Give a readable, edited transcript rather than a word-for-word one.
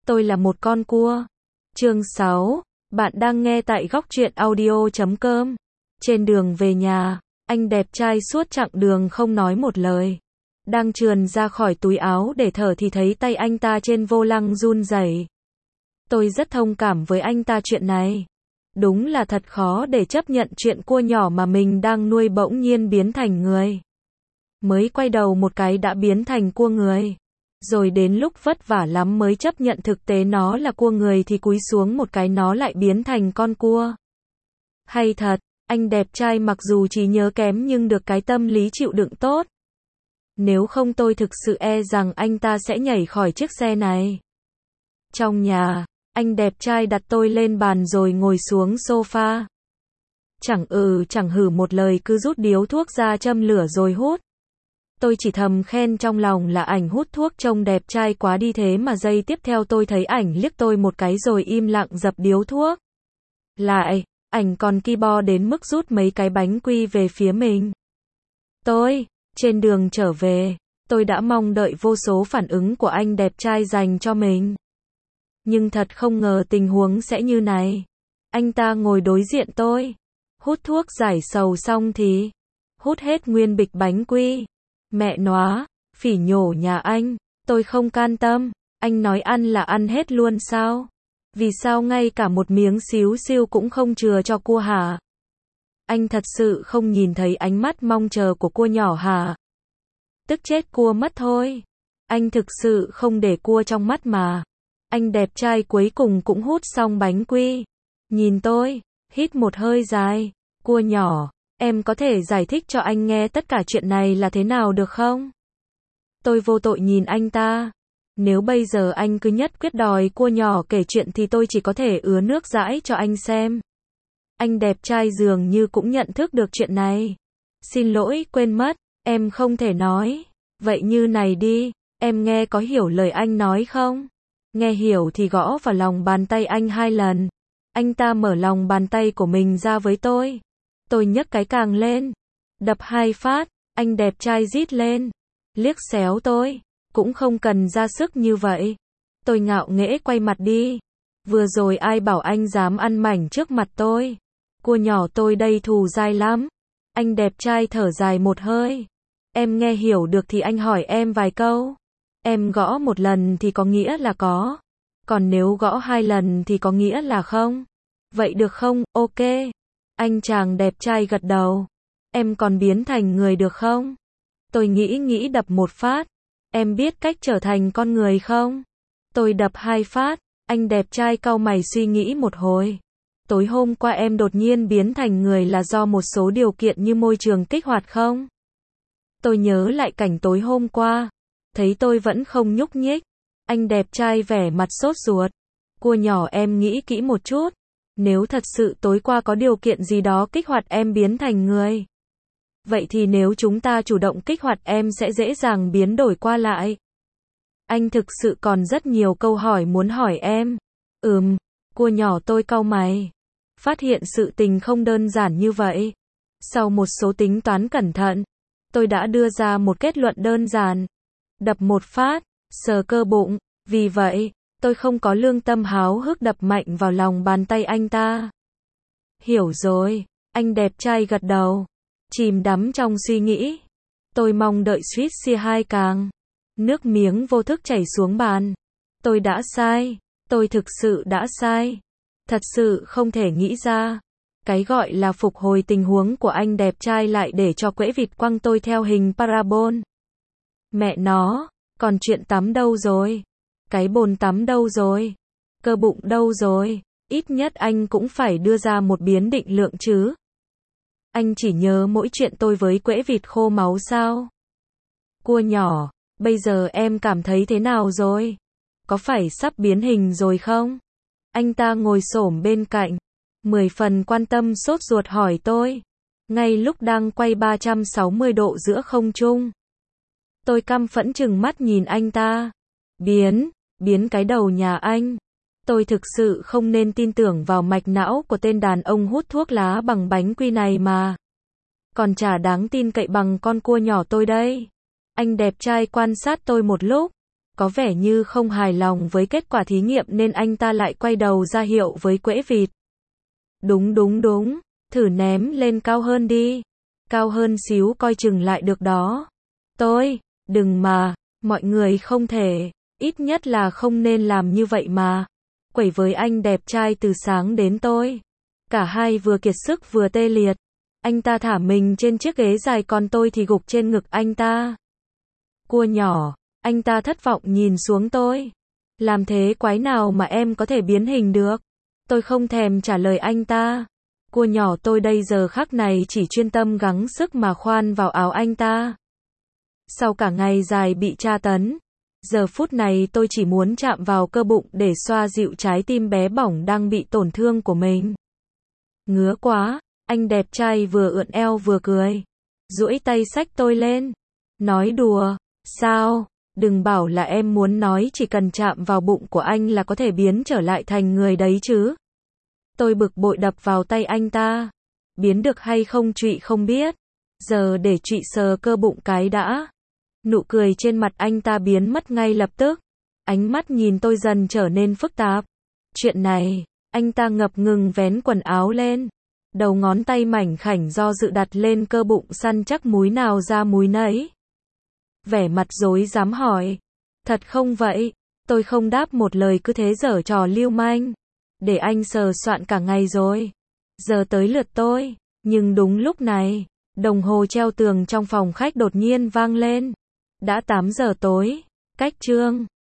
Tôi là một con cua. Chương 6. Bạn đang nghe tại góc truyện audio.com. Trên đường về nhà, anh đẹp trai suốt chặng đường không nói một lời. Đang trườn ra khỏi túi áo để thở thì thấy tay anh ta trên vô lăng run rẩy. Tôi rất thông cảm với anh ta chuyện này. Đúng là thật khó để chấp nhận chuyện cua nhỏ mà mình đang nuôi bỗng nhiên biến thành người. Mới quay đầu một cái đã biến thành cua người. Rồi đến lúc vất vả lắm mới chấp nhận thực tế nó là cua người thì cúi xuống một cái nó lại biến thành con cua. Hay thật, anh đẹp trai mặc dù trí nhớ kém nhưng được cái tâm lý chịu đựng tốt. Nếu không tôi thực sự e rằng anh ta sẽ nhảy khỏi chiếc xe này. Trong nhà, anh đẹp trai đặt tôi lên bàn rồi ngồi xuống sofa. Chẳng hử một lời cứ rút điếu thuốc ra châm lửa rồi hút. Tôi chỉ thầm khen trong lòng là ảnh hút thuốc trông đẹp trai quá đi thế mà giây tiếp theo tôi thấy ảnh liếc tôi một cái rồi im lặng dập điếu thuốc. Lại, ảnh còn ki bo đến mức rút mấy cái bánh quy về phía mình. Trên đường trở về, tôi đã mong đợi vô số phản ứng của anh đẹp trai dành cho mình. Nhưng thật không ngờ tình huống sẽ như này. Anh ta ngồi đối diện tôi, hút thuốc giải sầu xong thì hút hết nguyên bịch bánh quy. Mẹ nóa, phỉ nhổ nhà anh, tôi không can tâm, anh nói ăn là ăn hết luôn sao? Vì sao ngay cả một miếng xíu xiu cũng không chừa cho cua hả? Anh thật sự không nhìn thấy ánh mắt mong chờ của cua nhỏ hả? Tức chết cua mất thôi. Anh thực sự không để cua trong mắt mà. Anh đẹp trai cuối cùng cũng hút xong bánh quy. Nhìn tôi, hít một hơi dài, cua nhỏ. Em có thể giải thích cho anh nghe tất cả chuyện này là thế nào được không? Tôi vô tội nhìn anh ta. Nếu bây giờ anh cứ nhất quyết đòi cua nhỏ kể chuyện thì tôi chỉ có thể ứa nước dãi cho anh xem. Anh đẹp trai dường như cũng nhận thức được chuyện này. Xin lỗi, quên mất, em không thể nói. Vậy như này đi, em nghe có hiểu lời anh nói không? Nghe hiểu thì gõ vào lòng bàn tay anh 2 lần. Anh ta mở lòng bàn tay của mình ra với tôi. Tôi nhấc cái càng lên, đập 2 phát, anh đẹp trai rít lên, liếc xéo tôi, cũng không cần ra sức như vậy. Tôi ngạo nghễ quay mặt đi. Vừa rồi ai bảo anh dám ăn mảnh trước mặt tôi? Cua nhỏ tôi đây thù dai lắm. Anh đẹp trai thở dài một hơi. Em nghe hiểu được thì anh hỏi em vài câu. Em gõ 1 lần thì có nghĩa là có. Còn nếu gõ 2 lần thì có nghĩa là không. Vậy được không? Ok. Anh chàng đẹp trai gật đầu. Em còn biến thành người được không? Tôi nghĩ đập 1 phát. Em biết cách trở thành con người không? Tôi đập 2 phát. Anh đẹp trai cau mày suy nghĩ một hồi. Tối hôm qua em đột nhiên biến thành người là do một số điều kiện như môi trường kích hoạt không? Tôi nhớ lại cảnh tối hôm qua. Thấy tôi vẫn không nhúc nhích. Anh đẹp trai vẻ mặt sốt ruột. Cua nhỏ em nghĩ kỹ một chút. Nếu thật sự tối qua có điều kiện gì đó kích hoạt em biến thành người. Vậy thì nếu chúng ta chủ động kích hoạt em sẽ dễ dàng biến đổi qua lại. Anh thực sự còn rất nhiều câu hỏi muốn hỏi em. Cua nhỏ tôi cau mày. Phát hiện sự tình không đơn giản như vậy. Sau một số tính toán cẩn thận, tôi đã đưa ra một kết luận đơn giản. Đập 1 phát, sờ cơ bụng. Vì vậy, tôi không có lương tâm háo hức đập mạnh vào lòng bàn tay anh ta. Hiểu rồi, anh đẹp trai gật đầu. Chìm đắm trong suy nghĩ. Tôi mong đợi suýt xia 2 càng. Nước miếng vô thức chảy xuống bàn. Tôi đã sai. Tôi thực sự đã sai. Thật sự không thể nghĩ ra. Cái gọi là phục hồi tình huống của anh đẹp trai lại để cho quễ vịt quăng tôi theo hình parabol. Mẹ nó, còn chuyện tắm đâu rồi? Cái bồn tắm đâu rồi? Cơ bụng đâu rồi? Ít nhất anh cũng phải đưa ra một biến định lượng chứ. Anh chỉ nhớ mỗi chuyện tôi với quễ vịt khô máu sao? Cua nhỏ, bây giờ em cảm thấy thế nào rồi? Có phải sắp biến hình rồi không? Anh ta ngồi xổm bên cạnh, 10 phần quan tâm sốt ruột hỏi tôi. Ngay lúc đang quay 360 độ giữa không trung. Tôi căm phẫn trừng mắt nhìn anh ta. Biến cái đầu nhà anh. Tôi thực sự không nên tin tưởng vào mạch não của tên đàn ông hút thuốc lá bằng bánh quy này mà. Còn chả đáng tin cậy bằng con cua nhỏ tôi đây. Anh đẹp trai quan sát tôi một lúc. Có vẻ như không hài lòng với kết quả thí nghiệm nên anh ta lại quay đầu ra hiệu với quễ vịt. Đúng đúng đúng, thử ném lên cao hơn đi. Cao hơn xíu coi chừng lại được đó. Đừng mà, mọi người không thể, ít nhất là không nên làm như vậy mà. Quẩy với anh đẹp trai từ sáng đến tối. Cả hai vừa kiệt sức vừa tê liệt. Anh ta thả mình trên chiếc ghế dài còn tôi thì gục trên ngực anh ta. Cua nhỏ, anh ta thất vọng nhìn xuống tôi. Làm thế quái nào mà em có thể biến hình được? Tôi không thèm trả lời anh ta. Cua nhỏ tôi đây giờ khắc này chỉ chuyên tâm gắng sức mà khoan vào áo anh ta. Sau cả ngày dài bị tra tấn, giờ phút này tôi chỉ muốn chạm vào cơ bụng để xoa dịu trái tim bé bỏng đang bị tổn thương của mình. Ngứa quá, anh đẹp trai vừa ưỡn eo vừa cười. Duỗi tay xách tôi lên. Nói đùa, sao? Đừng bảo là em muốn nói chỉ cần chạm vào bụng của anh là có thể biến trở lại thành người đấy chứ. Tôi bực bội đập vào tay anh ta. Biến được hay không trụy không biết. Giờ để trụy sờ cơ bụng cái đã. Nụ cười trên mặt anh ta biến mất ngay lập tức. Ánh mắt nhìn tôi dần trở nên phức tạp. Chuyện này, anh ta ngập ngừng vén quần áo lên. Đầu ngón tay mảnh khảnh do dự đặt lên cơ bụng săn chắc múi nào ra múi nấy. Vẻ mặt rối rắm hỏi. Thật không vậy? Tôi không đáp một lời cứ thế giở trò lưu manh. Để anh sờ soạn cả ngày rồi. Giờ tới lượt tôi. Nhưng đúng lúc này, đồng hồ treo tường trong phòng khách đột nhiên vang lên. Đã 8 giờ tối. Cách chương